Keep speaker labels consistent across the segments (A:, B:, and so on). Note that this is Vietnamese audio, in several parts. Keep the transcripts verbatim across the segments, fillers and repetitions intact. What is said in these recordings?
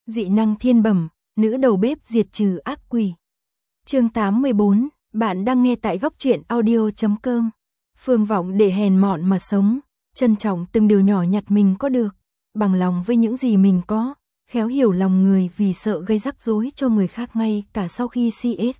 A: dị năng thiên bẩm, nữ đầu bếp diệt trừ ác quỷ. Chương tám mươi bốn, bạn đang nghe tại góc truyện audio chấm com. Phương Vọng để hèn mọn mà sống, trân trọng từng điều nhỏ nhặt mình có được, bằng lòng với những gì mình có, khéo hiểu lòng người vì sợ gây rắc rối cho người khác ngay cả sau khi xê ét.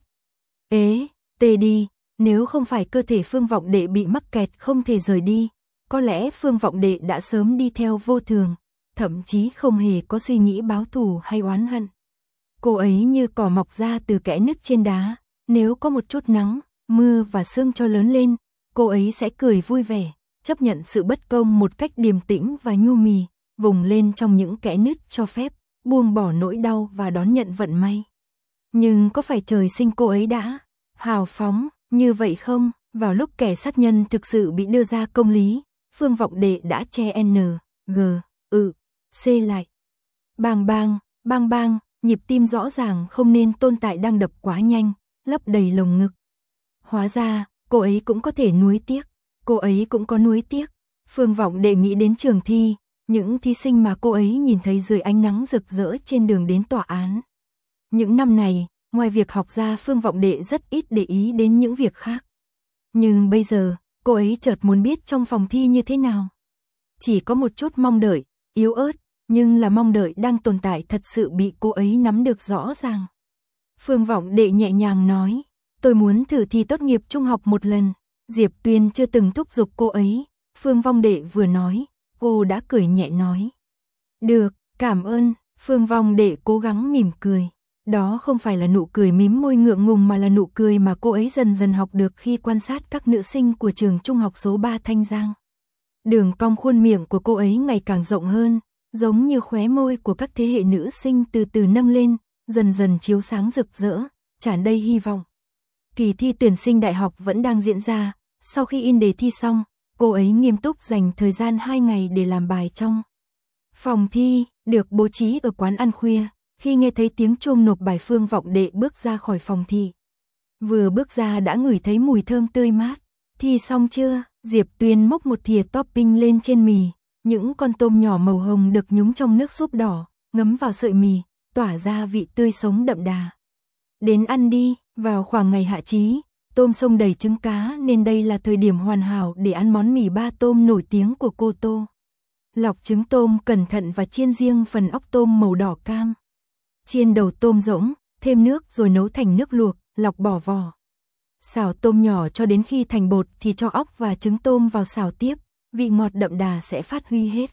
A: Ế, tê đi, nếu không phải cơ thể Phương Vọng Đệ bị mắc kẹt không thể rời đi, có lẽ Phương Vọng Đệ đã sớm đi theo vô thường, thậm chí không hề có suy nghĩ báo thù hay oán hận. Cô ấy như cỏ mọc ra từ kẽ nứt trên đá, nếu có một chút nắng, mưa và sương cho lớn lên, cô ấy sẽ cười vui vẻ, chấp nhận sự bất công một cách điềm tĩnh và nhu mì, vùng lên trong những kẽ nứt cho phép, buông bỏ nỗi đau và đón nhận vận may. Nhưng có phải trời sinh cô ấy đã hào phóng như vậy không? Vào lúc kẻ sát nhân thực sự bị đưa ra công lý, Phương Vọng Đệ đã che N, G, Ừ, C lại. Bang bang, bang bang, nhịp tim rõ ràng không nên tồn tại đang đập quá nhanh, lấp đầy lồng ngực. Hóa ra, cô ấy cũng có thể nuối tiếc, cô ấy cũng có nuối tiếc. Phương Vọng Đệ nghĩ đến trường thi, những thí sinh mà cô ấy nhìn thấy dưới ánh nắng rực rỡ trên đường đến tòa án. Những năm này, ngoài việc học ra Phương Vọng Đệ rất ít để ý đến những việc khác. Nhưng bây giờ, cô ấy chợt muốn biết trong phòng thi như thế nào. Chỉ có một chút mong đợi, yếu ớt, nhưng là mong đợi đang tồn tại thật sự bị cô ấy nắm được rõ ràng. Phương Vọng Đệ nhẹ nhàng nói, tôi muốn thử thi tốt nghiệp trung học một lần. Diệp Tuyên chưa từng thúc giục cô ấy, Phương Vọng Đệ vừa nói, cô đã cười nhẹ nói. Được, cảm ơn, Phương Vọng Đệ cố gắng mỉm cười. Đó không phải là nụ cười mím môi ngượng ngùng mà là nụ cười mà cô ấy dần dần học được khi quan sát các nữ sinh của trường trung học số ba Thanh Giang. Đường cong khuôn miệng của cô ấy ngày càng rộng hơn, giống như khóe môi của các thế hệ nữ sinh từ từ nâng lên, dần dần chiếu sáng rực rỡ, tràn đầy hy vọng. Kỳ thi tuyển sinh đại học vẫn đang diễn ra, sau khi in đề thi xong, cô ấy nghiêm túc dành thời gian hai ngày để làm bài trong phòng thi, được bố trí ở quán ăn khuya. Khi nghe thấy tiếng chuông nộp bài, Phương Vọng Đệ bước ra khỏi phòng thi. Vừa bước ra đã ngửi thấy mùi thơm tươi mát. Thi xong chưa? Diệp Tuyên múc một thìa topping lên trên mì. Những con tôm nhỏ màu hồng được nhúng trong nước súp đỏ, ngấm vào sợi mì, tỏa ra vị tươi sống đậm đà. Đến ăn đi, vào khoảng ngày hạ chí, tôm sông đầy trứng cá nên đây là thời điểm hoàn hảo để ăn món mì ba tôm nổi tiếng của cô Tô. Lọc trứng tôm cẩn thận và chiên riêng phần óc tôm màu đỏ cam. Chiên đầu tôm rỗng, thêm nước rồi nấu thành nước luộc, lọc bỏ vỏ. Xào tôm nhỏ cho đến khi thành bột thì cho óc và trứng tôm vào xào tiếp, vị ngọt đậm đà sẽ phát huy hết.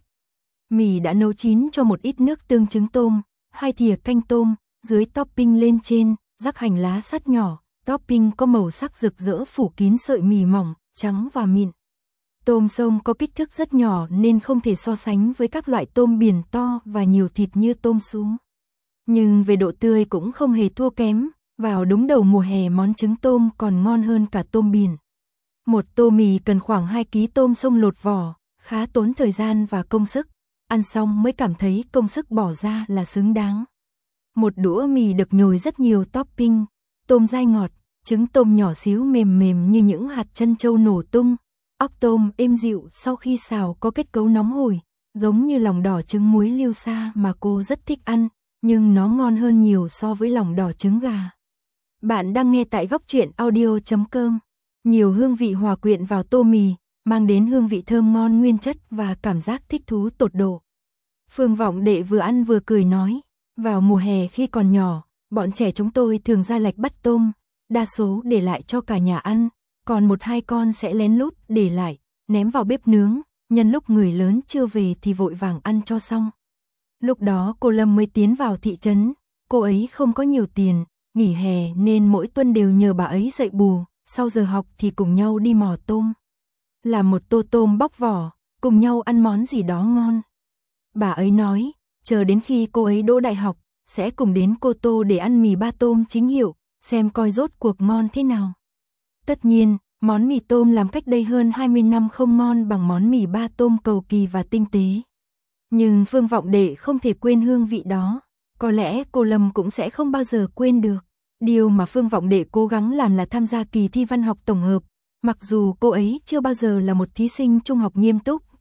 A: Mì đã nấu chín cho một ít nước tương trứng tôm, hai thìa canh tôm, dưới topping lên trên, rắc hành lá sắt nhỏ, topping có màu sắc rực rỡ phủ kín sợi mì mỏng, trắng và mịn. Tôm sông có kích thước rất nhỏ nên không thể so sánh với các loại tôm biển to và nhiều thịt như tôm sú. Nhưng về độ tươi cũng không hề thua kém, vào đúng đầu mùa hè món trứng tôm còn ngon hơn cả tôm biển. Một tô mì cần khoảng hai ki lô gam tôm sông lột vỏ, khá tốn thời gian và công sức, ăn xong mới cảm thấy công sức bỏ ra là xứng đáng. Một đũa mì được nhồi rất nhiều topping, tôm dai ngọt, trứng tôm nhỏ xíu mềm mềm như những hạt trân châu nổ tung, óc tôm êm dịu sau khi xào có kết cấu nóng hổi, giống như lòng đỏ trứng muối liêu sa mà cô rất thích ăn. Nhưng nó ngon hơn nhiều so với lòng đỏ trứng gà. Bạn đang nghe tại góc truyện audio chấm com. Nhiều hương vị hòa quyện vào tô mì, mang đến hương vị thơm ngon nguyên chất và cảm giác thích thú tột độ. Phương Vọng Đệ vừa ăn vừa cười nói, vào mùa hè khi còn nhỏ, bọn trẻ chúng tôi thường ra lạch bắt tôm, đa số để lại cho cả nhà ăn, còn một hai con sẽ lén lút để lại, ném vào bếp nướng, nhân lúc người lớn chưa về thì vội vàng ăn cho xong. Lúc đó cô Lâm mới tiến vào thị trấn, cô ấy không có nhiều tiền, nghỉ hè nên mỗi tuần đều nhờ bà ấy dạy bù, sau giờ học thì cùng nhau đi mò tôm. Làm một tô tôm bóc vỏ, cùng nhau ăn món gì đó ngon. Bà ấy nói, chờ đến khi cô ấy đỗ đại học, sẽ cùng đến Cô Tô để ăn mì ba tôm chính hiệu, xem coi rốt cuộc ngon thế nào. Tất nhiên, món mì tôm làm cách đây hơn hai mươi năm không ngon bằng món mì ba tôm cầu kỳ và tinh tế. Nhưng Phương Vọng Đệ không thể quên hương vị đó, có lẽ cô Lâm cũng sẽ không bao giờ quên được. Điều mà Phương Vọng Đệ cố gắng làm là tham gia kỳ thi văn học tổng hợp, mặc dù cô ấy chưa bao giờ là một thí sinh trung học nghiêm túc,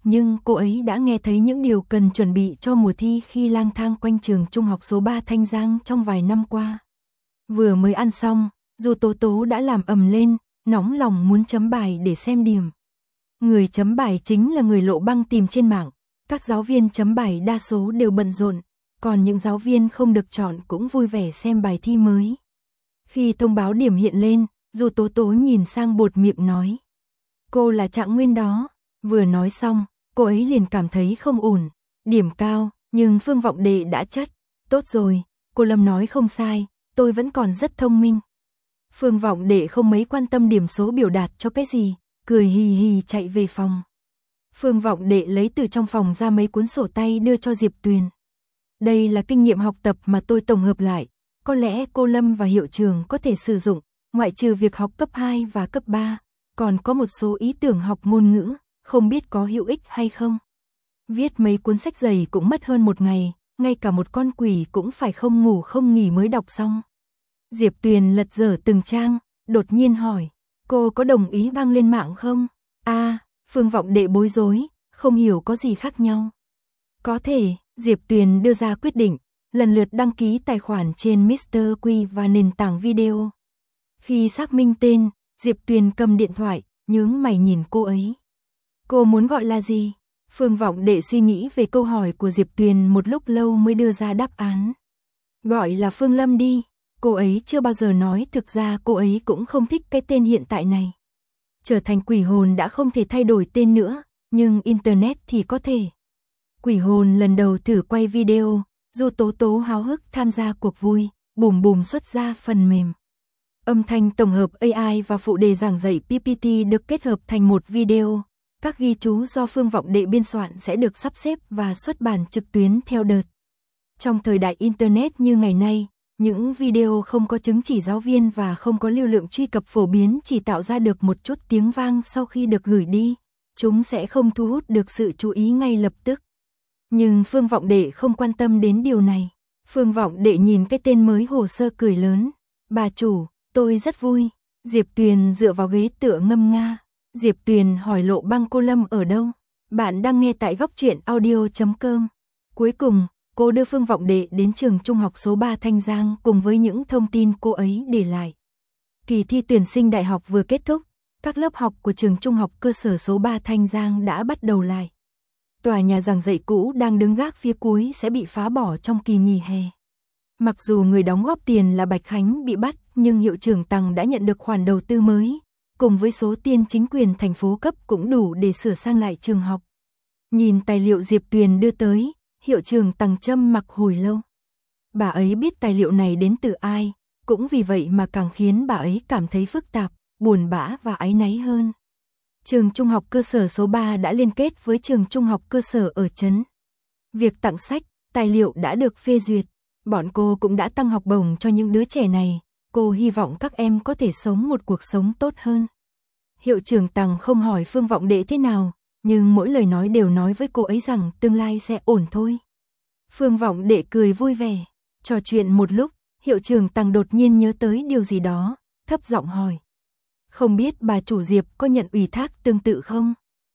A: nhưng cô ấy đã nghe thấy những điều cần chuẩn bị cho mùa thi khi lang thang quanh trường trung học số ba Thanh Giang trong vài năm qua. Vừa mới ăn xong, Du Tố Tố đã làm ầm lên, nóng lòng muốn chấm bài để xem điểm. Người chấm bài chính là người Lộ Băng tìm trên mạng, các giáo viên chấm bài đa số đều bận rộn, còn những giáo viên không được chọn cũng vui vẻ xem bài thi mới. Khi thông báo điểm hiện lên, Du Tố Tố nhìn sang bột miệng nói. Cô là Trạng Nguyên đó. Vừa nói xong, cô ấy liền cảm thấy không ổn. Điểm cao, nhưng Phương Vọng Đệ đã chất. Tốt rồi, cô Lâm nói không sai, tôi vẫn còn rất thông minh. Phương Vọng Đệ không mấy quan tâm điểm số biểu đạt cho cái gì, cười hì hì chạy về phòng. Phương Vọng Đệ lấy từ trong phòng ra mấy cuốn sổ tay đưa cho Diệp Tuyền. Đây là kinh nghiệm học tập mà tôi tổng hợp lại, có lẽ cô Lâm và hiệu trưởng có thể sử dụng, ngoại trừ việc học cấp hai và cấp ba, còn có một số ý tưởng học ngôn ngữ, không biết có hữu ích hay không. Viết mấy cuốn sách dày cũng mất hơn một ngày, ngay cả một con quỷ cũng phải không ngủ không nghỉ mới đọc xong. Diệp Tuyền lật dở từng trang, đột nhiên hỏi, cô có đồng ý đăng lên mạng không? A, à, Phương Vọng Đệ bối rối, không hiểu có gì khác nhau. Có thể, Diệp Tuyền đưa ra quyết định, lần lượt đăng ký tài khoản trên mít tơ Quy và nền tảng video. Khi xác minh tên, Diệp Tuyền cầm điện thoại, nhướng mày nhìn cô ấy. Cô muốn gọi là gì? Phương Vọng Đệ suy nghĩ về câu hỏi của Diệp Tuyền một lúc lâu mới đưa ra đáp án. Gọi là Phương Lâm đi. Cô ấy chưa bao giờ nói, thực ra cô ấy cũng không thích cái tên hiện tại này. Trở thành quỷ hồn đã không thể thay đổi tên nữa, nhưng Internet thì có thể. Quỷ hồn lần đầu thử quay video, Du Tố Tố háo hức tham gia cuộc vui, bùm bùm xuất ra phần mềm. Âm thanh tổng hợp a i và phụ đề giảng dạy pê pê tê được kết hợp thành một video. Các ghi chú do Phương Vọng Đệ biên soạn sẽ được sắp xếp và xuất bản trực tuyến theo đợt. Trong thời đại Internet như ngày nay, những video không có chứng chỉ giáo viên và không có lưu lượng truy cập phổ biến chỉ tạo ra được một chút tiếng vang sau khi được gửi đi. Chúng sẽ không thu hút được sự chú ý ngay lập tức. Nhưng Phương Vọng Đệ không quan tâm đến điều này. Phương Vọng Đệ nhìn cái tên mới hồ sơ cười lớn. Bà chủ, tôi rất vui. Diệp Tuyền dựa vào ghế tựa ngâm nga. Diệp Tuyền hỏi Lộ Băng cô Lâm ở đâu? Bạn đang nghe tại góc truyện audio chấm com. Cuối cùng, cô đưa Phương Vọng Đệ đến trường trung học số ba Thanh Giang cùng với những thông tin cô ấy để lại. Kỳ thi tuyển sinh đại học vừa kết thúc, các lớp học của trường trung học cơ sở số ba Thanh Giang đã bắt đầu lại. Tòa nhà giảng dạy cũ đang đứng gác phía cuối sẽ bị phá bỏ trong kỳ nghỉ hè. Mặc dù người đóng góp tiền là Bạch Khánh bị bắt, nhưng hiệu trưởng Tằng đã nhận được khoản đầu tư mới, cùng với số tiền chính quyền thành phố cấp cũng đủ để sửa sang lại trường học. Nhìn tài liệu Diệp Tuyền đưa tới, hiệu trưởng Tằng trầm mặc hồi lâu. Bà ấy biết tài liệu này đến từ ai, cũng vì vậy mà càng khiến bà ấy cảm thấy phức tạp, buồn bã và áy náy hơn. Trường trung học cơ sở số ba đã liên kết với trường trung học cơ sở ở trấn. Việc tặng sách, tài liệu đã được phê duyệt. Bọn cô cũng đã tăng học bổng cho những đứa trẻ này. Cô hy vọng các em có thể sống một cuộc sống tốt hơn. Hiệu trưởng Tằng không hỏi Phương Vọng Đệ thế nào, nhưng mỗi lời nói đều nói với cô ấy rằng tương lai sẽ ổn thôi. Phương Vọng Đệ cười vui vẻ. Trò chuyện một lúc, hiệu trưởng Tằng đột nhiên nhớ tới điều gì đó, thấp giọng hỏi. Không biết bà chủ Diệp có nhận ủy thác tương tự không?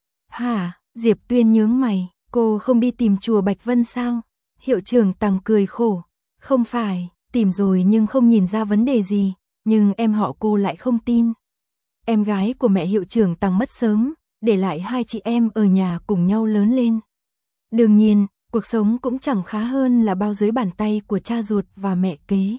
A: Hả? Diệp Tuyên nhướng mày, cô không đi tìm chùa Bạch Vân sao? Hiệu trưởng Tằng cười khổ. Không phải, tìm rồi nhưng không nhìn ra vấn đề gì, nhưng em họ cô lại không tin. Em gái của mẹ hiệu trưởng Tằng mất sớm, để lại hai chị em ở nhà cùng nhau lớn lên. Đương nhiên, cuộc sống cũng chẳng khá hơn là bao dưới bàn tay của cha ruột và mẹ kế.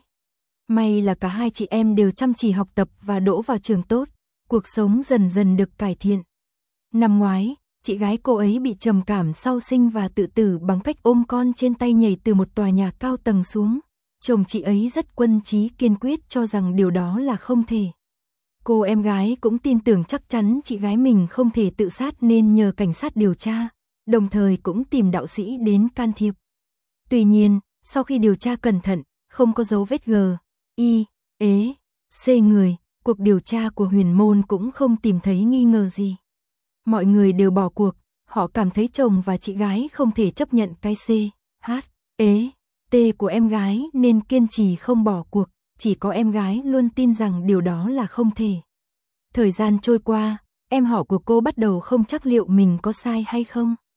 A: May là cả hai chị em đều chăm chỉ học tập và đỗ vào trường tốt, cuộc sống dần dần được cải thiện. Năm ngoái, chị gái cô ấy bị trầm cảm sau sinh và tự tử bằng cách ôm con trên tay nhảy từ một tòa nhà cao tầng xuống. Chồng chị ấy rất quân chí kiên quyết cho rằng điều đó là không thể. Cô em gái cũng tin tưởng chắc chắn chị gái mình không thể tự sát nên nhờ cảnh sát điều tra, đồng thời cũng tìm đạo sĩ đến can thiệp. Tuy nhiên, sau khi điều tra cẩn thận, không có dấu vết G, I, ế, C người, cuộc điều tra của huyền môn cũng không tìm thấy nghi ngờ gì. Mọi người đều bỏ cuộc, họ cảm thấy chồng và chị gái không thể chấp nhận cái C, H, ế, T của em gái nên kiên trì không bỏ cuộc, chỉ có em gái luôn tin rằng điều đó là không thể. Thời gian trôi qua, em họ của cô bắt đầu không chắc liệu mình có sai hay không.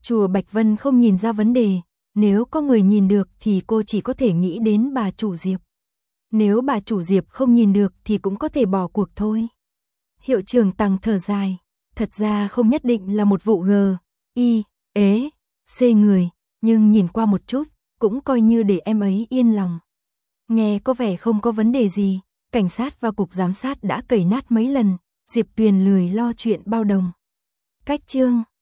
A: Chùa Bạch Vân không nhìn ra vấn đề, nếu có người nhìn được thì cô chỉ có thể nghĩ đến bà chủ Diệp. Nếu bà chủ Diệp không nhìn được thì cũng có thể bỏ cuộc thôi. Hiệu trưởng Tằng thở dài, thật ra không nhất định là một vụ G, I, ế, C người, nhưng nhìn qua một chút, cũng coi như để em ấy yên lòng. Nghe có vẻ không có vấn đề gì, cảnh sát và cục giám sát đã cầy nát mấy lần, Diệp Tuyền lười lo chuyện bao đồng. Cách chương